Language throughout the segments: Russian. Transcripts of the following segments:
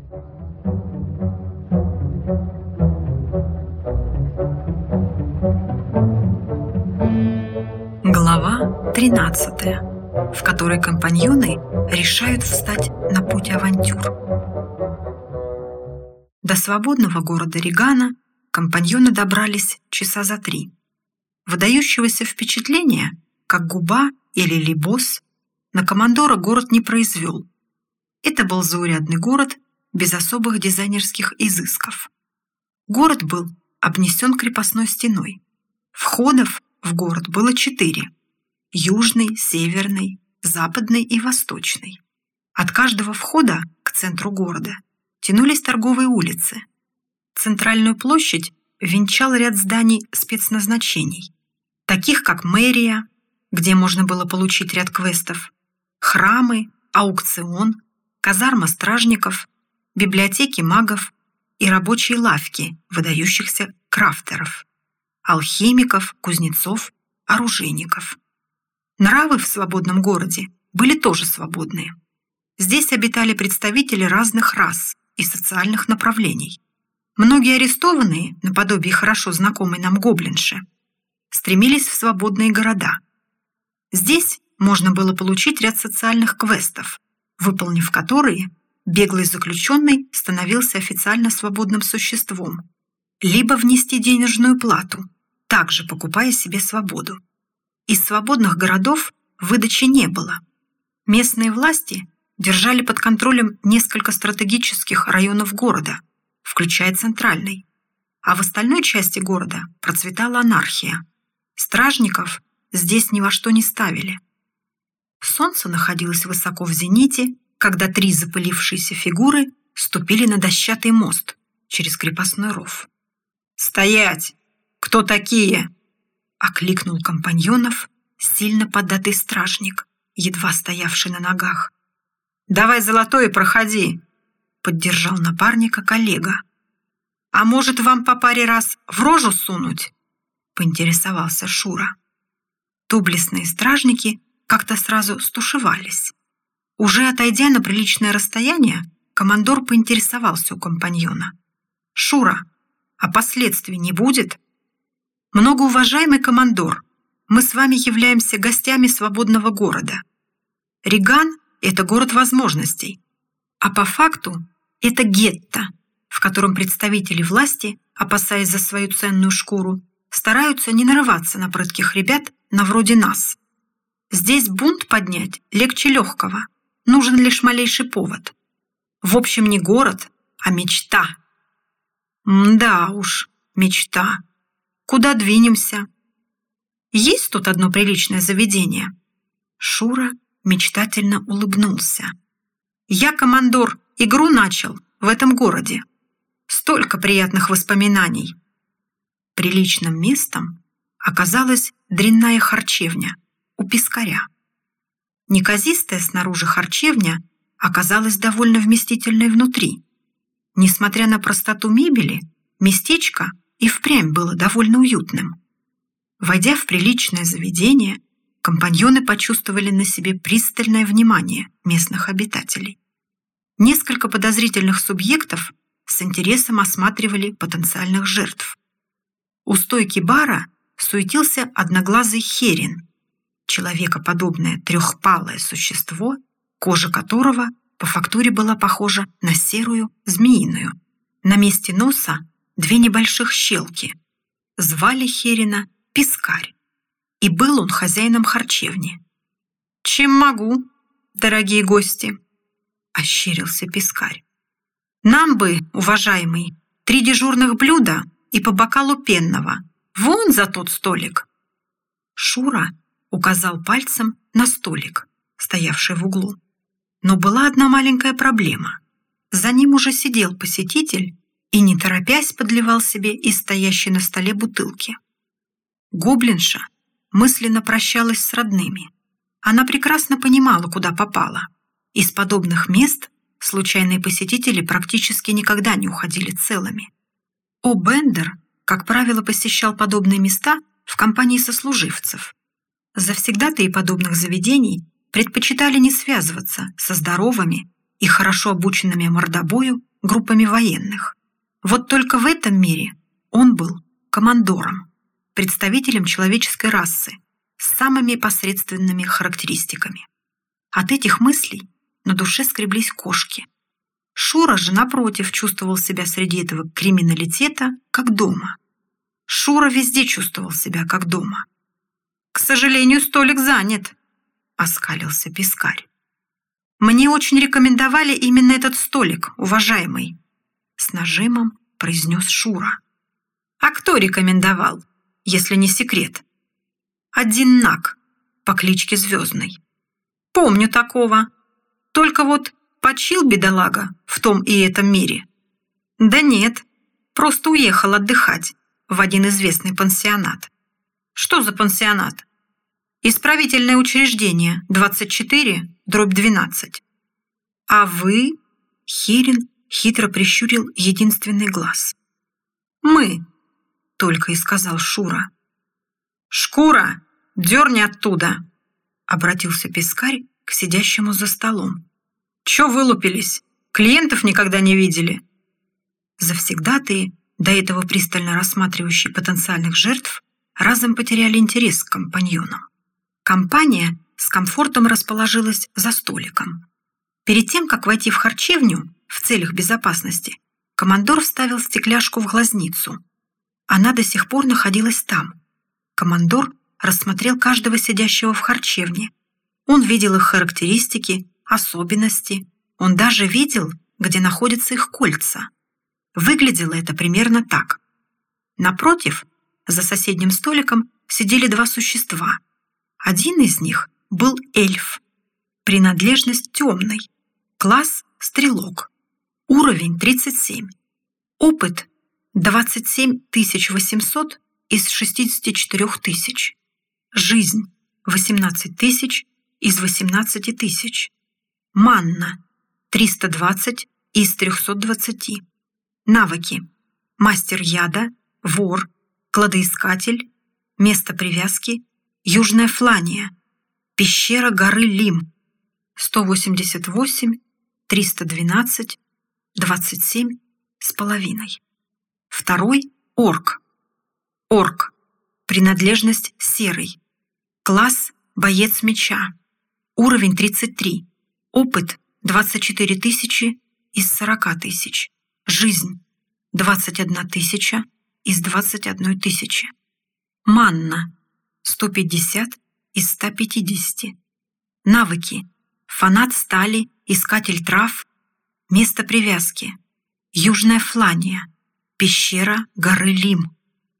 Глава 13, в которой компаньоны решают встать на путь авантюр. До свободного города Регана компаньоны добрались часа за 3. Выдающегося впечатления, как Губа или Либос, на командора город не произвел. Это был заурядный город без особых дизайнерских изысков. Город был обнесен крепостной стеной. Входов в город было 4: южный, северный, западный и восточный. От каждого входа к центру города тянулись торговые улицы. Центральную площадь венчал ряд зданий спецназначений, таких как мэрия, где можно было получить ряд квестов, храмы, аукцион, казарма стражников, библиотеки магов и рабочие лавки выдающихся крафтеров, алхимиков, кузнецов, оружейников. Нравы в свободном городе были тоже свободные. Здесь обитали представители разных рас и социальных направлений. Многие арестованные, наподобие хорошо знакомой нам гоблинши, стремились в свободные города. Здесь можно было получить ряд социальных квестов, выполнив которые беглый заключенный становился официально свободным существом, либо внести денежную плату, также покупая себе свободу. Из свободных городов выдачи не было. Местные власти держали под контролем несколько стратегических районов города, включая центральный, а в остальной части города процветала анархия. Стражников здесь ни во что не ставили. Солнце находилось высоко в зените, когда 3 запылившиеся фигуры ступили на дощатый мост через крепостной ров. «Стоять! Кто такие?» — окликнул компаньонов сильно поддатый стражник, едва стоявший на ногах. «Давай золотой и проходи!» — поддержал напарника коллега. «А может, вам по паре раз в рожу сунуть?» — поинтересовался Шура. Доблестные стражники как-то сразу стушевались. Уже отойдя на приличное расстояние, командор поинтересовался у компаньона. «Шура, а последствий не будет?» «Многоуважаемый командор, мы с вами являемся гостями свободного города. Реган — это город возможностей, а по факту это гетто, в котором представители власти, опасаясь за свою ценную шкуру, стараются не нарываться на прытких ребят на вроде нас. Здесь бунт поднять легче легкого, нужен лишь малейший повод. В общем, не город, а мечта». «Да уж, мечта. Куда двинемся?» «Есть тут одно приличное заведение?» Шура мечтательно улыбнулся. «Я, командор, игру начал в этом городе. Столько приятных воспоминаний». Приличным местом оказалась дрянная харчевня у пескаря. Неказистая снаружи харчевня оказалась довольно вместительной внутри. Несмотря на простоту мебели, местечко и впрямь было довольно уютным. Войдя в приличное заведение, компаньоны почувствовали на себе пристальное внимание местных обитателей. Несколько подозрительных субъектов с интересом осматривали потенциальных жертв. У стойки бара суетился одноглазый херин, человекоподобное трехпалое существо, кожа которого по фактуре была похожа на серую змеиную. На месте носа 2 небольших щелки. Звали херина Пескарь, и был он хозяином харчевни. «Чем могу, дорогие гости?» — ощерился Пескарь. «Нам бы, уважаемый, 3 дежурных блюда и по бокалу пенного. Вон за тот столик». Шура указал пальцем на столик, стоявший в углу. Но была одна маленькая проблема. За ним уже сидел посетитель и, не торопясь, подливал себе из стоящей на столе бутылки. Гоблинша мысленно прощалась с родными. Она прекрасно понимала, куда попала. Из подобных мест случайные посетители практически никогда не уходили целыми. Бендер, как правило, посещал подобные места в компании сослуживцев. Завсегдатаи подобных заведений предпочитали не связываться со здоровыми и хорошо обученными мордобою группами военных. Вот только в этом мире он был командором, представителем человеческой расы с самыми посредственными характеристиками. От этих мыслей на душе скреблись кошки. Шура же, напротив, чувствовал себя среди этого криминалитета как дома. Шура везде чувствовал себя как дома. «К сожалению, столик занят», — оскалился Пискарь. «Мне очень рекомендовали именно этот столик, уважаемый», — с нажимом произнес Шура. «А кто рекомендовал, если не секрет?» «Один наг по кличке Звездный. Помню такого. Только вот почил бедолага в том и этом мире». «Да нет, просто уехал отдыхать в один известный пансионат». «Что за пансионат?» «Исправительное учреждение 24/12». «А вы?» — Херин хитро прищурил единственный глаз. «Мы», — только и сказал Шура. «Шкура, дерни оттуда!» — обратился Пискарь к сидящему за столом. «Чё вылупились? Клиентов никогда не видели?» Завсегдатаи, до этого пристально рассматривающие потенциальных жертв, разом потеряли интерес к компаньонам. Компания с комфортом расположилась за столиком. Перед тем, как войти в харчевню в целях безопасности, командор вставил стекляшку в глазницу. Она до сих пор находилась там. Командор рассмотрел каждого сидящего в харчевне. Он видел их характеристики, особенности. Он даже видел, где находятся их кольца. Выглядело это примерно так. Напротив, за соседним столиком сидели два существа. Один из них был эльф. Принадлежность темный. Класс – стрелок. Уровень 37. Опыт – 27 800 из 64 тысяч. Жизнь – 18 тысяч из 18 тысяч. Манна – 320 из 320. Навыки – мастер яда, вор, кладоискатель, место привязки – Южная Флания, пещера горы Лим, 188, 312, 27 с половиной. Второй – орк. Орк. Принадлежность серый. Класс – боец меча. Уровень 33. Опыт – 24 тысячи из 40 тысяч. Жизнь – 21 тысяча из 21 тысячи. Манна – 150 из 150. Навыки. Фанат стали, искатель трав, место привязки. Южная Флания, пещера горы Лим.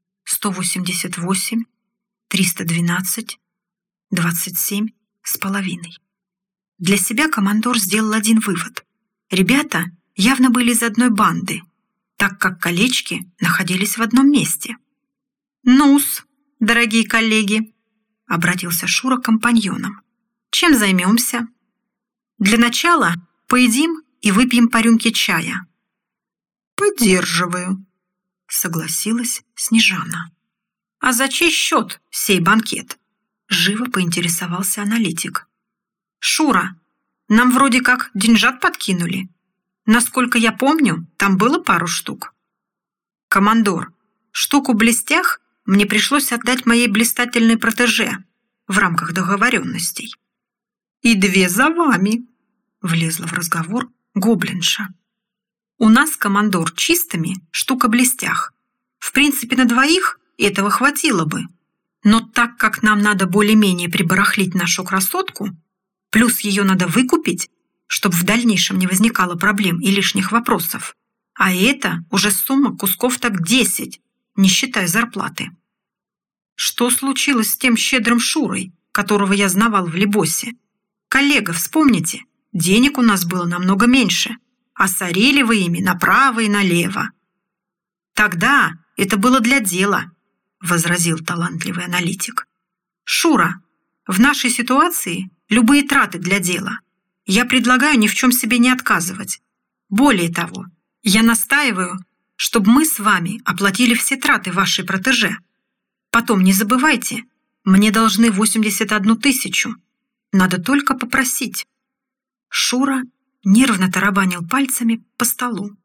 188, 312, 27 с половиной. Для себя командор сделал один вывод. Ребята явно были из одной банды, так как колечки находились в одном месте. «Ну-с, дорогие коллеги», — обратился Шура к компаньонам. «Чем займемся? Для начала поедим и выпьем по рюмке чая». «Поддерживаю», — согласилась Снежана. «А за чей счет сей банкет?» — живо поинтересовался аналитик. «Шура, нам вроде как деньжат подкинули. Насколько я помню, там было пару штук». «Командор, штуку блестях мне пришлось отдать моей блистательной протеже в рамках договоренностей». «И 2 за вами», — влезла в разговор гоблинша. «У нас, командор, чистыми штука блестях. В принципе, на 2 этого хватило бы. Но так как нам надо более-менее прибарахлить нашу красотку, плюс ее надо выкупить, чтобы в дальнейшем не возникало проблем и лишних вопросов, а это уже сумма кусков так 10, не считая зарплаты». «Что случилось с тем щедрым Шурой, которого я знавал в Лебосе? Коллега, вспомните, денег у нас было намного меньше, а сорили вы ими направо и налево». «Тогда это было для дела», — возразил талантливый аналитик. «Шура, в нашей ситуации любые траты для дела. Я предлагаю ни в чем себе не отказывать. Более того, я настаиваю, чтобы мы с вами оплатили все траты вашей протеже. Потом не забывайте, мне должны 81 тысячу. Надо только попросить». Шура нервно тарабанил пальцами по столу.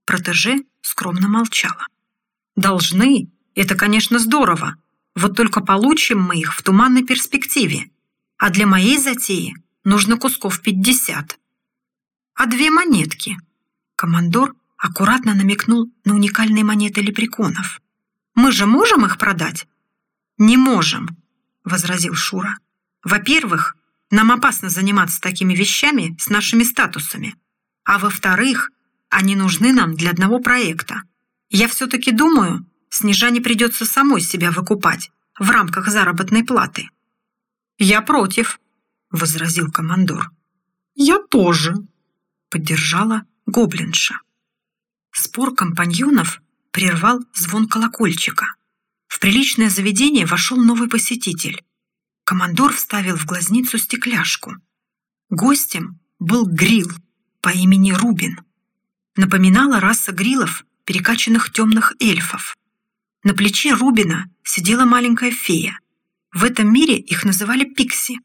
Протеже скромно молчала. «Должны? Это, конечно, здорово. Вот только получим мы их в туманной перспективе. А для моей затеи нужно кусков 50. А 2 монетки?» Командор аккуратно намекнул на уникальные монеты лепреконов. «Мы же можем их продать?» «Не можем», — возразил Шура. «Во-первых, нам опасно заниматься такими вещами с нашими статусами. А во-вторых, они нужны нам для одного проекта. Я все-таки думаю, Снежане придется самой себя выкупать в рамках заработной платы». «Я против», — возразил командор. «Я тоже», — поддержала гоблинша. Спор компаньонов прервал звон колокольчика. В приличное заведение вошел новый посетитель. Командор вставил в глазницу стекляшку. Гостем был грил по имени Рубин. Напоминала раса грилов, перекачанных темных эльфов. На плече Рубина сидела маленькая фея. В этом мире их называли пикси.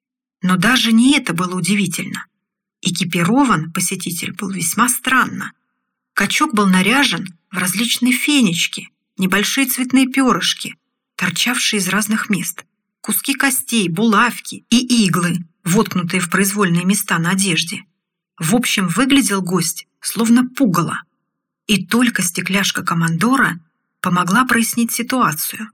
Но даже не это было удивительно. Экипирован посетитель был весьма странно. Качок был наряжен в различные фенечки, небольшие цветные перышки, торчавшие из разных мест, куски костей, булавки и иглы, воткнутые в произвольные места на одежде. В общем, выглядел гость словно пугало. И только стекляшка командора помогла прояснить ситуацию.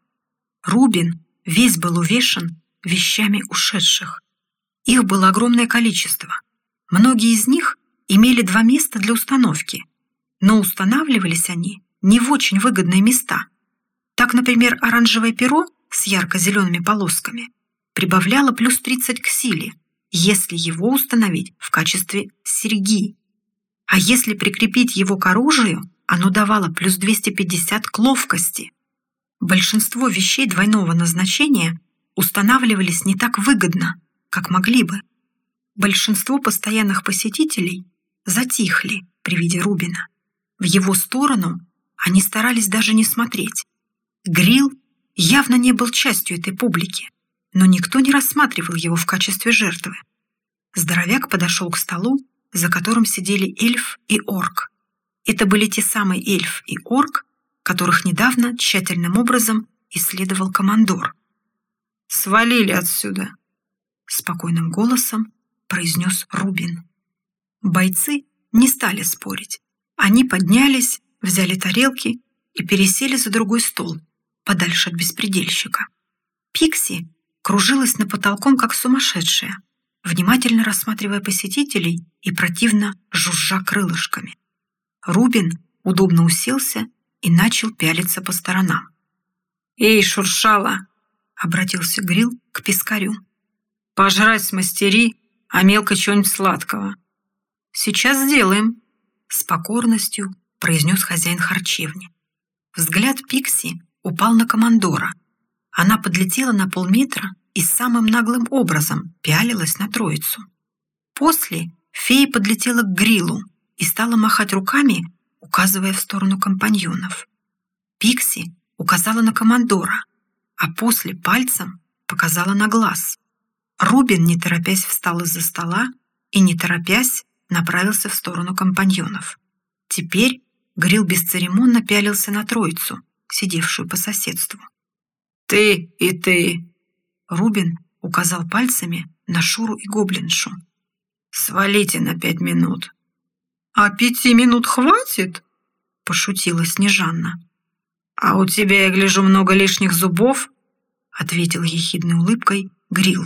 Рубин весь был увешан вещами ушедших. Их было огромное количество. Многие из них имели 2 места для установки, но устанавливались они не в очень выгодные места. Так, например, оранжевое перо с ярко-зелеными полосками прибавляло плюс 30 к силе, если его установить в качестве серьги. А если прикрепить его к оружию, оно давало плюс 250 к ловкости. Большинство вещей двойного назначения устанавливались не так выгодно, как могли бы. Большинство постоянных посетителей затихли при виде Рубина. В его сторону они старались даже не смотреть. Грил явно не был частью этой публики, но никто не рассматривал его в качестве жертвы. Здоровяк подошел к столу, за которым сидели эльф и орк. Это были те самые эльф и орк, которых недавно тщательным образом исследовал командор. «Свалили отсюда!» — спокойным голосом произнес Рубин. Бойцы не стали спорить. Они поднялись, взяли тарелки и пересели за другой стол, подальше от беспредельщика. Пикси кружилась над потолком, как сумасшедшая, внимательно рассматривая посетителей и противно жужжа крылышками. Рубин удобно уселся и начал пялиться по сторонам. «Эй, шуршала!» — обратился Грил к пескарю. «Пожрать смастери, а мелко чего-нибудь сладкого». «Сейчас сделаем», — с покорностью произнес хозяин харчевни. Взгляд Пикси упал на командора. Она подлетела на полметра и самым наглым образом пялилась на троицу. После фея подлетела к Грилу и стала махать руками, указывая в сторону компаньонов. Пикси указала на командора, а после пальцем показала на глаз. Рубин, не торопясь, встал из-за стола и, не торопясь, направился в сторону компаньонов. Теперь Грил бесцеремонно пялился на троицу, сидевшую по соседству. «Ты и ты!» Рубин указал пальцами на Шуру и гоблиншу. «Свалите на 5 минут». «А 5 минут хватит?» — пошутила Снежанна. «А у тебя, я гляжу, много лишних зубов?» — ответил ехидной улыбкой Грил.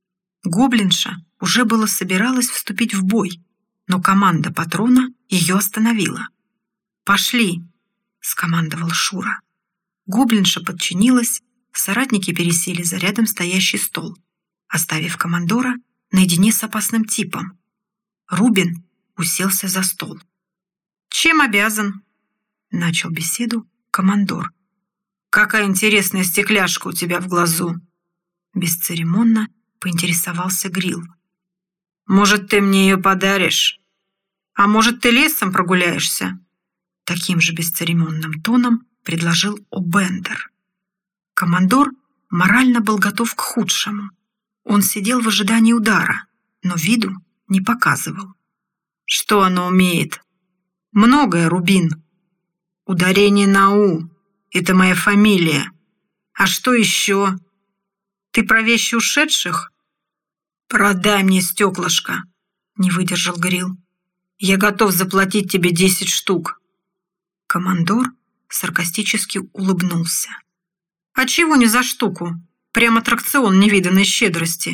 Гоблинша уже было собиралась вступить в бой, но команда патрона ее остановила. «Пошли!» — скомандовал Шура. Гоблинша подчинилась, соратники пересели за рядом стоящий стол, оставив командора наедине с опасным типом. Рубин уселся за стол. «Чем обязан?» — начал беседу командор. «Какая интересная стекляшка у тебя в глазу!» Бесцеремонно поинтересовался Грил. «Может, ты мне ее подаришь? А может, ты лесом прогуляешься?» Таким же бесцеремонным тоном предложил О'Бендер. Командор морально был готов к худшему. Он сидел в ожидании удара, но виду не показывал. «Что оно умеет?» Многое, Рубин. Ударение на «у». Это моя фамилия. А что еще? Ты про вещи ушедших? Продай мне стеклышко, не выдержал Грил. Я готов заплатить тебе 10 штук. Командор саркастически улыбнулся. А чего не за штуку? Прям аттракцион невиданной щедрости.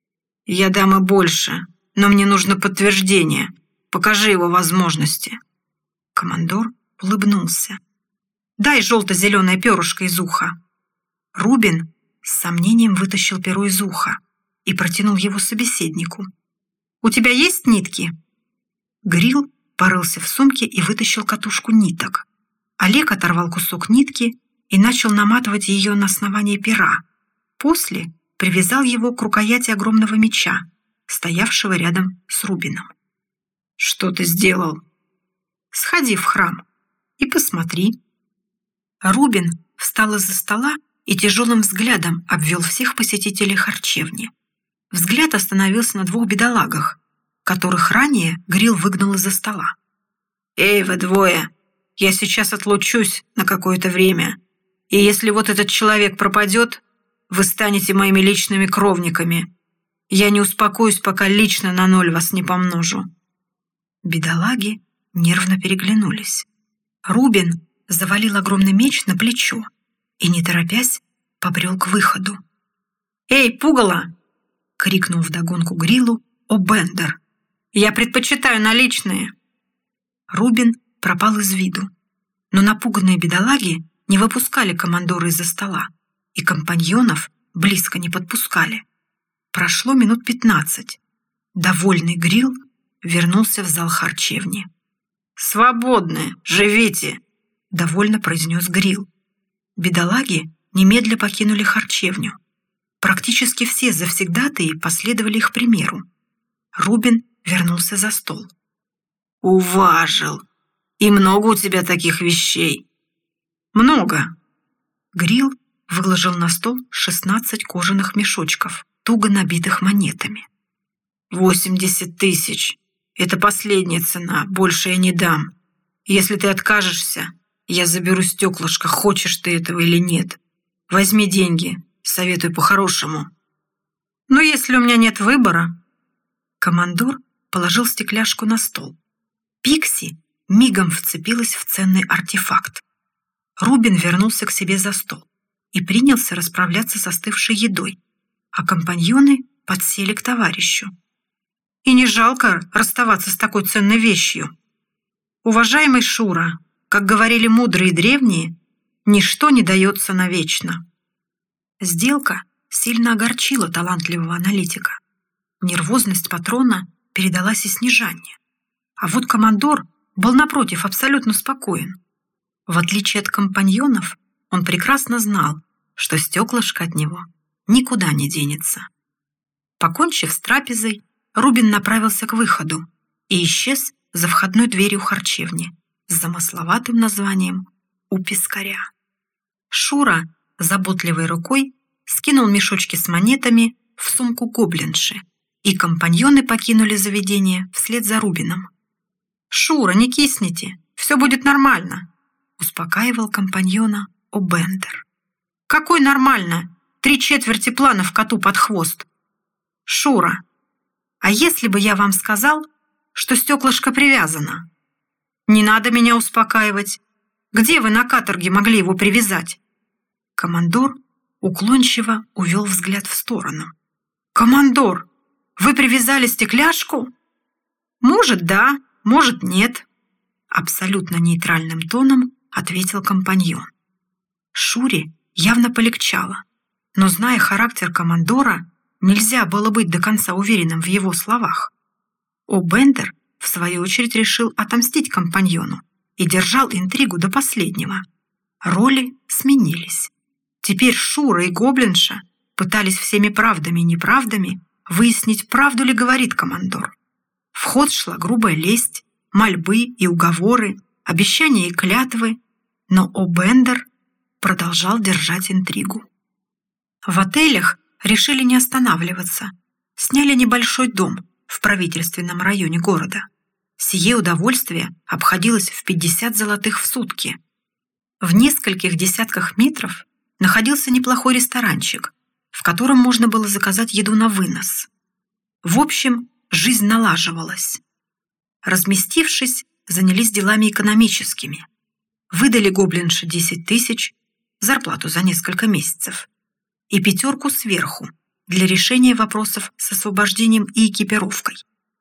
Я дам и больше, но мне нужно подтверждение. Покажи его возможности. Командор улыбнулся. Дай желто-зеленое перышко из уха. Рубин с сомнением вытащил перо из уха и протянул его собеседнику. У тебя есть нитки? Грил порылся в сумке и вытащил катушку ниток. Олег оторвал кусок нитки и начал наматывать ее на основание пера. После привязал его к рукояти огромного меча, стоявшего рядом с Рубином. «Что ты сделал?» «Сходи в храм и посмотри». Рубин встал из-за стола и тяжелым взглядом обвел всех посетителей харчевни. Взгляд остановился на 2 бедолагах, которых ранее Грил выгнал из-за стола. «Эй, вы двое, я сейчас отлучусь на какое-то время, и если вот этот человек пропадет, вы станете моими личными кровниками. Я не успокоюсь, пока лично на 0 вас не помножу». Бедолаги нервно переглянулись. Рубин завалил огромный меч на плечо и, не торопясь, побрел к выходу. «Эй, пугало!» — крикнул вдогонку Грилу О'Бендер. «Я предпочитаю наличные!» Рубин пропал из виду, но напуганные бедолаги не выпускали командора из-за стола и компаньонов близко не подпускали. Прошло минут 15. Довольный Грил вернулся в зал харчевни. «Свободны, живите!» — довольно произнес Грил. Бедолаги немедля покинули харчевню. Практически все завсегдатаи последовали их примеру. Рубин вернулся за стол. «Уважил! И много у тебя таких вещей?» «Много!» Грил выложил на стол 16 кожаных мешочков, туго набитых монетами. 80 000. Это последняя цена, больше я не дам. Если ты откажешься, я заберу стеклышко, хочешь ты этого или нет. Возьми деньги, советую по-хорошему». «Но если у меня нет выбора...» Командор положил стекляшку на стол. Пикси мигом вцепилась в ценный артефакт. Рубин вернулся к себе за стол и принялся расправляться с остывшей едой, а компаньоны подсели к товарищу. «И не жалко расставаться с такой ценной вещью. Уважаемый Шура, как говорили мудрые древние, ничто не дается навечно». Сделка сильно огорчила талантливого аналитика. Нервозность патрона передалась и Снежане. А вот командор был, напротив, абсолютно спокоен. В отличие от компаньонов, он прекрасно знал, что стеклышко от него никуда не денется. Покончив с трапезой, Рубин направился к выходу и исчез за входной дверью харчевни с замысловатым названием «У пескаря». Шура заботливой рукой скинул мешочки с монетами в сумку гоблинши, и компаньоны покинули заведение вслед за Рубином. «Шура, не кисните, все будет нормально», — успокаивал компаньона О'Бендер. «Какой нормально? 3/4 планов коту под хвост». «Шура, а если бы я вам сказал, что стеклышко привязано?» «Не надо меня успокаивать. Где вы на каторге могли его привязать?» Командор уклончиво увел взгляд в сторону. «Командор, вы привязали стекляшку?» «Может, да, может, нет», — абсолютно нейтральным тоном ответил компаньон. Шуре явно полегчало, но, зная характер командора, нельзя было быть до конца уверенным в его словах. О'Бендер, в свою очередь, решил отомстить компаньону и держал интригу до последнего. Роли сменились. Теперь Шура и гоблинша пытались всеми правдами и неправдами выяснить, правду ли говорит командор. В ход шла грубая лесть, мольбы и уговоры, обещания и клятвы, но О'Бендер продолжал держать интригу. В отелях решили не останавливаться, сняли небольшой дом в правительственном районе города. Сие удовольствие обходилось в 50 золотых в сутки. В нескольких десятках метров находился неплохой ресторанчик, в котором можно было заказать еду на вынос. В общем, жизнь налаживалась. Разместившись, занялись делами экономическими. Выдали гоблинше 10 тысяч, зарплату за несколько месяцев, и 5 сверху для решения вопросов с освобождением и экипировкой.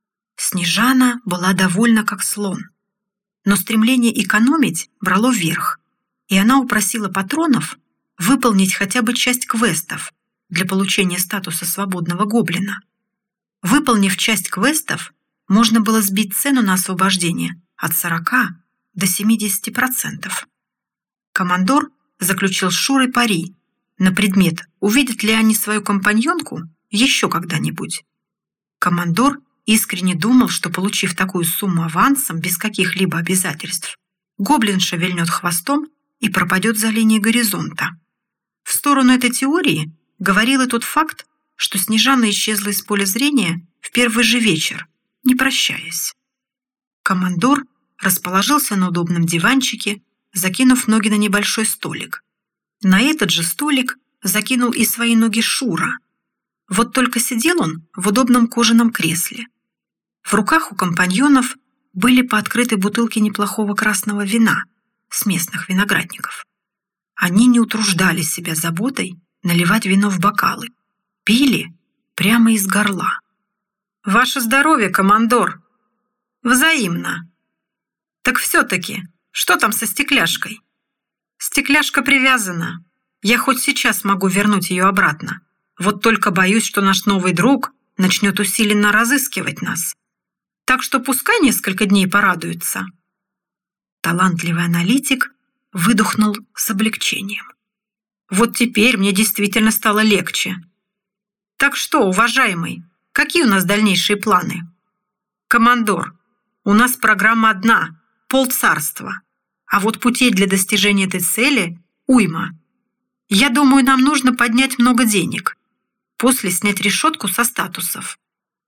Снежана была довольна как слон. Но стремление экономить брало верх, и она упросила патронов выполнить хотя бы часть квестов для получения статуса свободного гоблина. Выполнив часть квестов, можно было сбить цену на освобождение от 40 до 70%. Командор заключил с Шурой пари на предмет, увидят ли они свою компаньонку еще когда-нибудь. Командор искренне думал, что, получив такую сумму авансом без каких-либо обязательств, гоблинша вильнет хвостом и пропадет за линией горизонта. В сторону этой теории говорил и тот факт, что Снежана исчезла из поля зрения в первый же вечер, не прощаясь. Командор расположился на удобном диванчике, закинув ноги на небольшой столик. На этот же столик закинул и свои ноги Шура. Вот только сидел он в удобном кожаном кресле. В руках у компаньонов были пооткрыты бутылки неплохого красного вина с местных виноградников. Они не утруждали себя заботой наливать вино в бокалы. Пили прямо из горла. «Ваше здоровье, командор!» «Взаимно!» «Так все-таки, что там со стекляшкой?» «Стекляшка привязана. Я хоть сейчас могу вернуть ее обратно. Вот только боюсь, что наш новый друг начнет усиленно разыскивать нас. Так что пускай несколько дней порадуется». Талантливый аналитик выдохнул с облегчением. «Вот теперь мне действительно стало легче. Так что, уважаемый, какие у нас дальнейшие планы?» «Командор, у нас программа одна – полцарства. А вот путей для достижения этой цели – уйма. Я думаю, нам нужно поднять много денег. После снять решетку со статусов.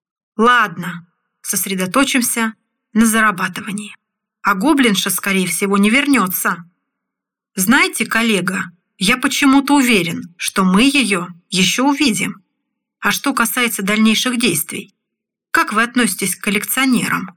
Ладно, сосредоточимся на зарабатывании. А гоблинша, скорее всего, не вернется. Знаете, коллега, я почему-то уверен, что мы ее еще увидим. А что касается дальнейших действий, как вы относитесь к коллекционерам?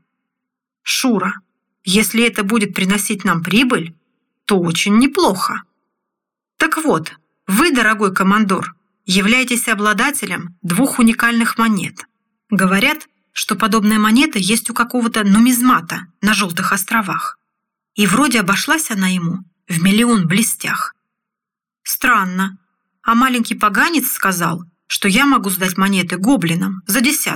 Шура, если это будет приносить нам прибыль, то очень неплохо. Так вот, вы, дорогой командор, являетесь обладателем 2 уникальных монет. Говорят, что подобная монета есть у какого-то нумизмата на Желтых островах. И вроде обошлась она ему в 1 миллион блестях. Странно. А маленький поганец сказал, что я могу сдать монеты гоблинам за 10.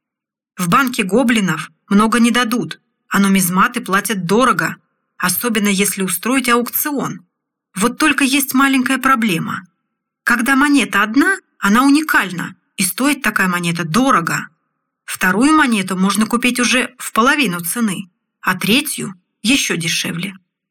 В банке гоблинов много не дадут, а нумизматы платят дорого, особенно если устроить аукцион. Вот только есть маленькая проблема. Когда монета одна, она уникальна, и стоит такая монета дорого. 2 монету можно купить уже в половину цены, а 3 еще дешевле.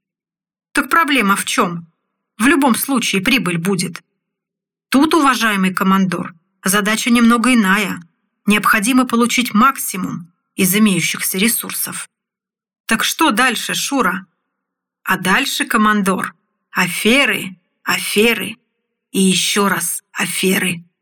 Так проблема в чем? В любом случае прибыль будет. Тут, уважаемый командор, задача немного иная. Необходимо получить максимум из имеющихся ресурсов. Так что дальше, Шура? А дальше, командор, аферы, аферы и еще раз аферы.